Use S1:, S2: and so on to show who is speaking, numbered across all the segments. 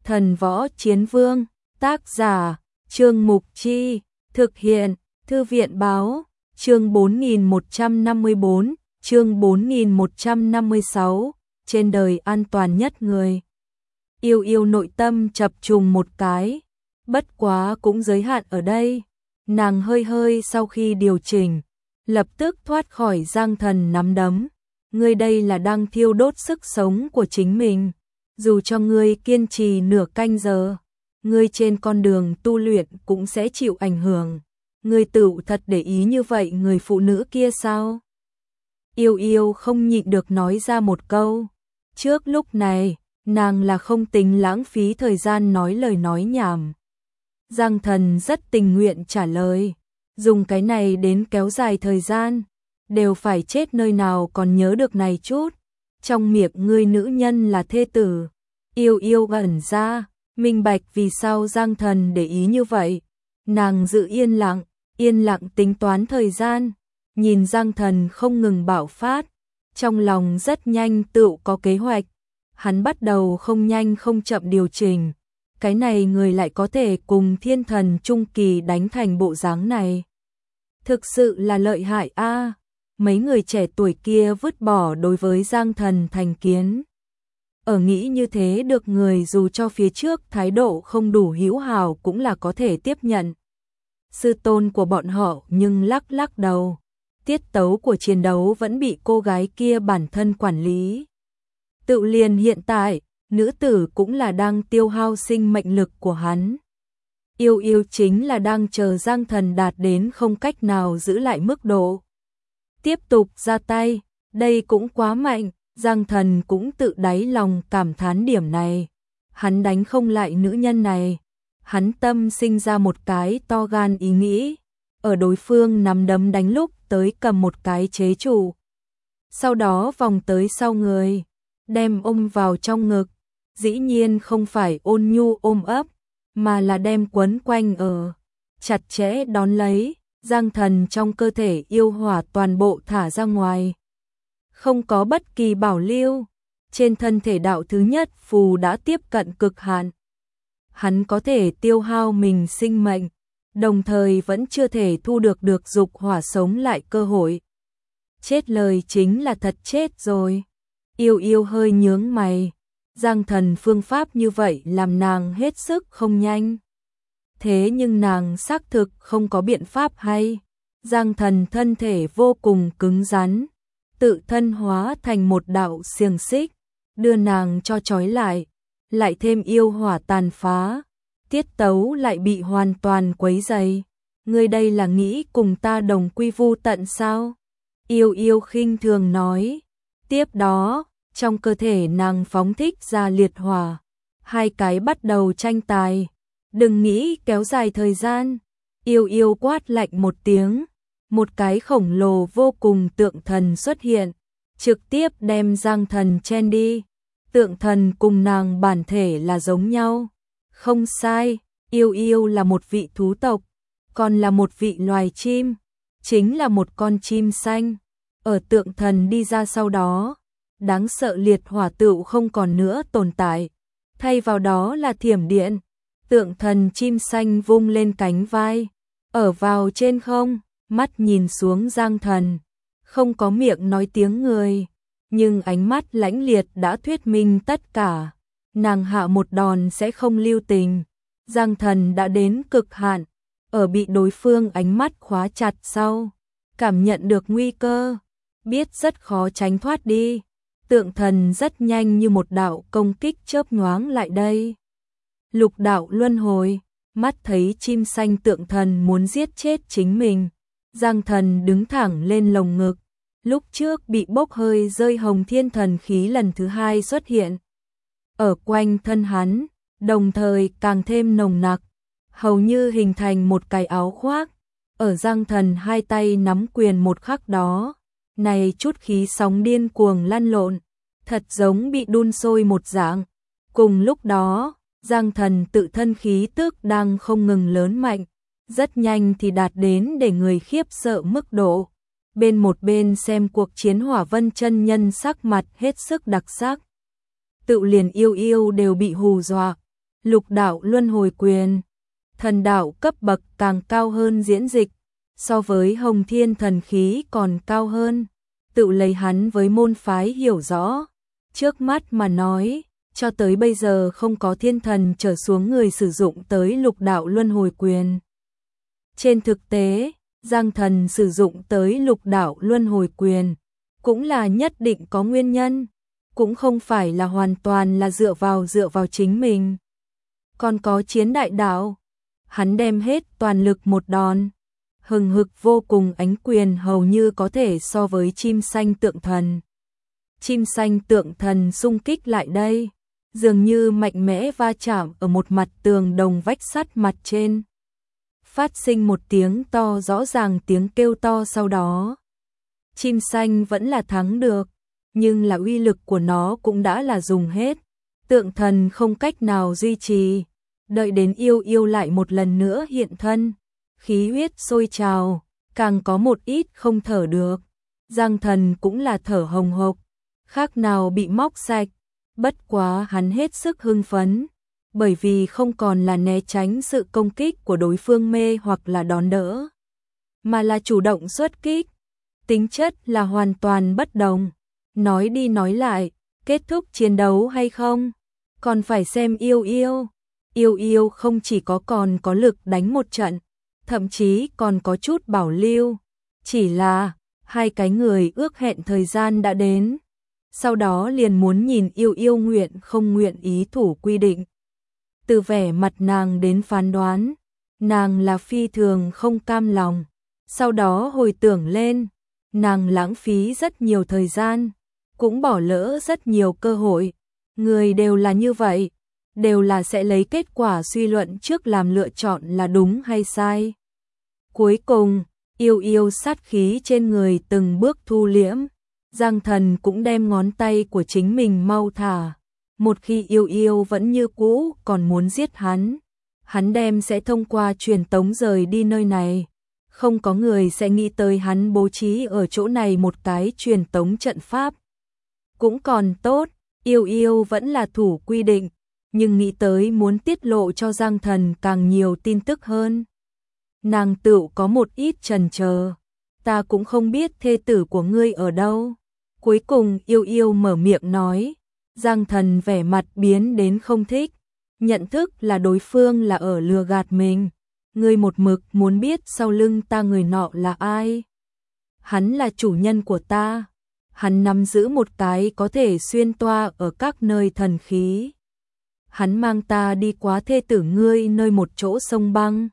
S1: Thần Võ Chiến Vương, tác giả, Trương Mục Chi, thực hiện, Thư viện Báo, chương 4154, chương 4156, trên đời an toàn nhất người. Yêu yêu nội tâm chập trùng một cái, bất quá cũng giới hạn ở đây. Nàng hơi hơi sau khi điều chỉnh, lập tức thoát khỏi Giang Thần nắm đấm. Ngươi đây là đang thiêu đốt sức sống của chính mình. Dù cho ngươi kiên trì nửa canh giờ, ngươi trên con đường tu luyện cũng sẽ chịu ảnh hưởng. Ngươi tự thật để ý như vậy người phụ nữ kia sao? Yêu yêu không nhịn được nói ra một câu. Trước lúc này, nàng là không tính lãng phí thời gian nói lời nói nhảm. Giang Thần rất tình nguyện trả lời. Dùng cái này đến kéo dài thời gian, đều phải chết nơi nào còn nhớ được này chút. Trong miệng ngươi nữ nhân là thê tử. Yêu yêu ẩn ra, minh bạch vì sao Giang Thần để ý như vậy. Nàng giữ yên lặng tính toán thời gian. Nhìn Giang Thần không ngừng bạo phát, trong lòng rất nhanh tự có kế hoạch. Hắn bắt đầu không nhanh không chậm điều chỉnh. Cái này người lại có thể cùng thiên thần trung kỳ đánh thành bộ dáng này. Thực sự là lợi hại a. Mấy người trẻ tuổi kia vứt bỏ đối với Giang Thần thành kiến. Ở nghĩ như thế được người dù cho phía trước thái độ không đủ hữu hảo cũng là có thể tiếp nhận. Sư tôn của bọn họ nhưng lắc đầu. Tiết tấu của chiến đấu vẫn bị cô gái kia bản thân quản lý. Tự liền hiện tại, nữ tử cũng là đang tiêu hao sinh mệnh lực của hắn. Yêu yêu chính là đang chờ Giang Thần đạt đến không cách nào giữ lại mức độ. Tiếp tục ra tay, đây cũng quá mạnh, Giang Thần cũng tự đáy lòng cảm thán điểm này. Hắn đánh không lại nữ nhân này, hắn tâm sinh ra một cái to gan ý nghĩ, ở đối phương nắm đấm đánh lúc tới cầm một cái chế trụ. Sau đó vòng tới sau người, đem ôm vào trong ngực, dĩ nhiên không phải ôn nhu ôm ấp, mà là đem quấn quanh ở, chặt chẽ đón lấy. Giang Thần trong cơ thể yêu hỏa toàn bộ thả ra ngoài. Không có bất kỳ bảo lưu, trên thân thể đạo thứ nhất phù đã tiếp cận cực hạn. Hắn có thể tiêu hao mình sinh mệnh, đồng thời vẫn chưa thể thu được dục hỏa sống lại cơ hội. Chết lời chính là thật chết rồi. Yêu yêu hơi nhướng mày, Giang Thần phương pháp như vậy làm nàng hết sức không nhanh. Thế nhưng nàng xác thực không có biện pháp hay. Giang Thần thân thể vô cùng cứng rắn, tự thân hóa thành một đạo xiềng xích, đưa nàng cho trói lại thêm yêu hỏa tàn phá, tiết tấu lại bị hoàn toàn quấy dày. Ngươi đây là nghĩ cùng ta đồng quy vu tận sao? Yêu yêu khinh thường nói. Tiếp đó, trong cơ thể nàng phóng thích ra liệt hỏa, hai cái bắt đầu tranh tài. Đừng nghĩ kéo dài thời gian. Yêu yêu quát lạnh một tiếng, một cái khổng lồ vô cùng tượng thần xuất hiện, trực tiếp đem Giang Thần chen đi. Tượng thần cùng nàng bản thể là giống nhau. Không sai, yêu yêu là một vị thú tộc, còn là một vị loài chim, chính là một con chim xanh. Ở tượng thần đi ra sau đó, đáng sợ liệt hỏa tựu không còn nữa tồn tại, thay vào đó là thiểm điện. Tượng thần chim xanh vung lên cánh vai, ở vào trên không, mắt nhìn xuống Giang Thần, không có miệng nói tiếng người, nhưng ánh mắt lãnh liệt đã thuyết minh tất cả. Nàng hạ một đòn sẽ không lưu tình. Giang Thần đã đến cực hạn, ở bị đối phương ánh mắt khóa chặt sau, cảm nhận được nguy cơ, biết rất khó tránh thoát đi. Tượng thần rất nhanh như một đạo công kích chớp nhoáng lại đây. Lục đạo luân hồi, mắt thấy chim xanh tượng thần muốn giết chết chính mình. Giang Thần đứng thẳng lên lồng ngực, lúc trước bị bốc hơi rơi hồng thiên thần khí lần thứ hai xuất hiện. Ở quanh thân hắn, đồng thời càng thêm nồng nặc, hầu như hình thành một cái áo khoác. Ở Giang Thần hai tay nắm quyền một khắc đó, này chút khí sóng điên cuồng lăn lộn, thật giống bị đun sôi một dạng. Cùng lúc đó, Giang Thần tự thân khí tức đang không ngừng lớn mạnh, rất nhanh thì đạt đến để người khiếp sợ mức độ. Một bên xem cuộc chiến Hỏa Vân chân nhân sắc mặt hết sức đặc sắc. Tự liền yêu yêu đều bị hù dọa, Lục đạo luân hồi quyền, thần đạo cấp bậc càng cao hơn diễn dịch, so với Hồng Thiên thần khí còn cao hơn. Tự lấy hắn với môn phái hiểu rõ, trước mắt mà nói, cho tới bây giờ không có thiên thần trở xuống người sử dụng tới lục đạo luân hồi quyền. Trên thực tế, Giang Thần sử dụng tới lục đạo luân hồi quyền, cũng là nhất định có nguyên nhân, cũng không phải là hoàn toàn là dựa vào chính mình. Còn có chiến đại đạo, hắn đem hết toàn lực một đòn, hừng hực vô cùng ánh quyền hầu như có thể so với chim xanh tượng thần. Chim xanh tượng thần xung kích lại đây, dường như mạnh mẽ va chạm ở một mặt tường đồng vách sắt mặt trên. Phát sinh một tiếng to rõ ràng tiếng kêu to sau đó. Chim xanh vẫn là thắng được, nhưng là uy lực của nó cũng đã là dùng hết. Tượng thần không cách nào duy trì, đợi đến yêu yêu lại một lần nữa hiện thân. Khí huyết sôi trào, càng có một ít không thở được. Giang Thần cũng là thở hồng hộc, khác nào bị móc sạch. Bất quá hắn hết sức hưng phấn, bởi vì không còn là né tránh sự công kích của đối phương mê hoặc là đón đỡ, mà là chủ động xuất kích. Tính chất là hoàn toàn bất đồng. Nói đi nói lại, kết thúc chiến đấu hay không, còn phải xem yêu yêu. Yêu yêu không chỉ còn có lực đánh một trận, thậm chí còn có chút bảo lưu. Chỉ là, hai cái người ước hẹn thời gian đã đến. Sau đó liền muốn nhìn yêu yêu nguyện không nguyện ý thủ quy định. Từ vẻ mặt nàng đến phán đoán, nàng là phi thường không cam lòng. Sau đó hồi tưởng lên, nàng lãng phí rất nhiều thời gian, cũng bỏ lỡ rất nhiều cơ hội. Người đều là như vậy, đều là sẽ lấy kết quả suy luận trước làm lựa chọn là đúng hay sai. Cuối cùng, yêu yêu sát khí trên người từng bước thu liễm. Giang Thần cũng đem ngón tay của chính mình mau thả. Một khi yêu yêu vẫn như cũ còn muốn giết hắn đem sẽ thông qua truyền tống rời đi nơi này. Không có người sẽ nghĩ tới hắn bố trí ở chỗ này một cái truyền tống trận pháp. Cũng còn tốt, yêu yêu vẫn là thủ quy định, nhưng nghĩ tới muốn tiết lộ cho Giang Thần càng nhiều tin tức hơn. Nàng tựu có một ít chần chờ, ta cũng không biết thê tử của ngươi ở đâu. Cuối cùng yêu yêu mở miệng nói, Giang Thần vẻ mặt biến đến không thích, nhận thức là đối phương là ở lừa gạt mình. Ngươi một mực muốn biết sau lưng ta người nọ là ai. Hắn là chủ nhân của ta, hắn nắm giữ một cái có thể xuyên toa ở các nơi thần khí. Hắn mang ta đi quá thê tử ngươi nơi một chỗ sông băng.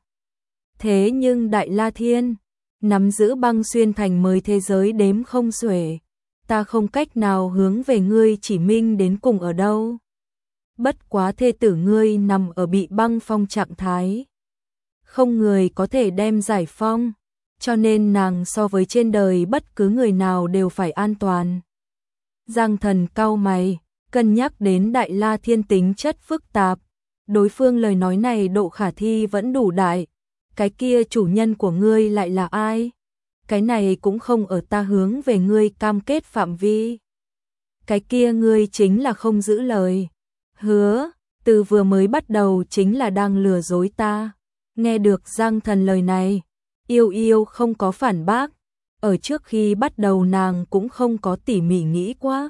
S1: Thế nhưng Đại La Thiên nắm giữ băng xuyên thành mới thế giới đếm không xuể. Ta không cách nào hướng về ngươi chỉ minh đến cùng ở đâu. Bất quá thê tử ngươi nằm ở bị băng phong trạng thái, không người có thể đem giải phong, cho nên nàng so với trên đời bất cứ người nào đều phải an toàn. Giang Thần cau mày, cân nhắc đến Đại La Thiên tính chất phức tạp, đối phương lời nói này độ khả thi vẫn đủ đại. Cái kia chủ nhân của ngươi lại là ai? Cái này cũng không ở ta hướng về ngươi cam kết phạm vi. Cái kia ngươi chính là không giữ lời. Hứa, từ vừa mới bắt đầu chính là đang lừa dối ta. Nghe được Giang Thần lời này, yêu yêu không có phản bác. Ở trước khi bắt đầu nàng cũng không có tỉ mỉ nghĩ quá.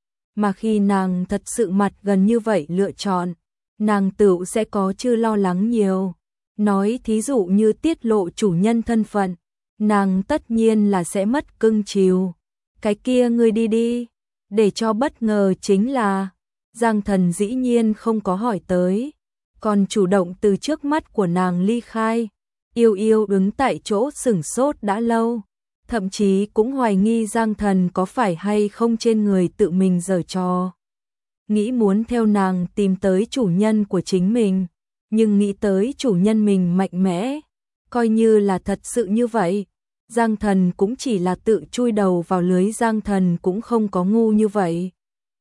S1: Mà khi nàng thật sự mặt gần như vậy lựa chọn, nàng tự sẽ có chưa lo lắng nhiều. Nói thí dụ như tiết lộ chủ nhân thân phận, nàng tất nhiên là sẽ mất cưng chiều. Cái kia ngươi đi đi. Để cho bất ngờ chính là, Giang Thần dĩ nhiên không có hỏi tới, còn chủ động từ trước mắt của nàng ly khai. Yêu yêu đứng tại chỗ sửng sốt đã lâu, thậm chí cũng hoài nghi Giang Thần có phải hay không trên người tự mình giở trò. Nghĩ muốn theo nàng tìm tới chủ nhân của chính mình, nhưng nghĩ tới chủ nhân mình mạnh mẽ, coi như là thật sự như vậy. Giang Thần cũng chỉ là tự chui đầu vào lưới. Giang Thần cũng không có ngu như vậy.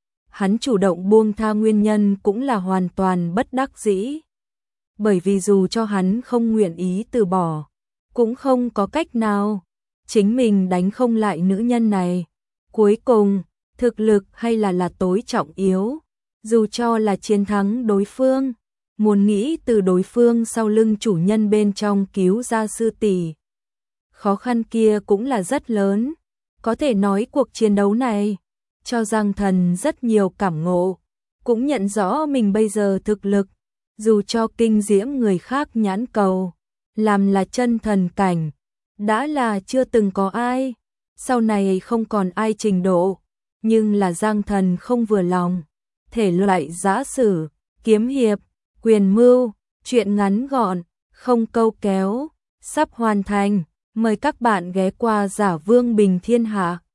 S1: Hắn chủ động buông tha nguyên nhân cũng là hoàn toàn bất đắc dĩ. Bởi vì dù cho hắn không nguyện ý từ bỏ, cũng không có cách nào. Chính mình đánh không lại nữ nhân này. Cuối cùng, thực lực hay là tối trọng yếu. Dù cho là chiến thắng đối phương, muốn nghĩ từ đối phương sau lưng chủ nhân bên trong cứu ra sư tỷ. Khó khăn kia cũng là rất lớn, có thể nói cuộc chiến đấu này cho Giang Thần rất nhiều cảm ngộ, cũng nhận rõ mình bây giờ thực lực, dù cho kinh diễm người khác nhãn cầu, làm là chân thần cảnh, đã là chưa từng có ai, sau này không còn ai trình độ, nhưng là Giang Thần không vừa lòng, thể loại giã sử, kiếm hiệp, quyền mưu, truyện ngắn gọn, không câu kéo, sắp hoàn thành, mời các bạn ghé qua Giả Vương Bình Thiên Hạ.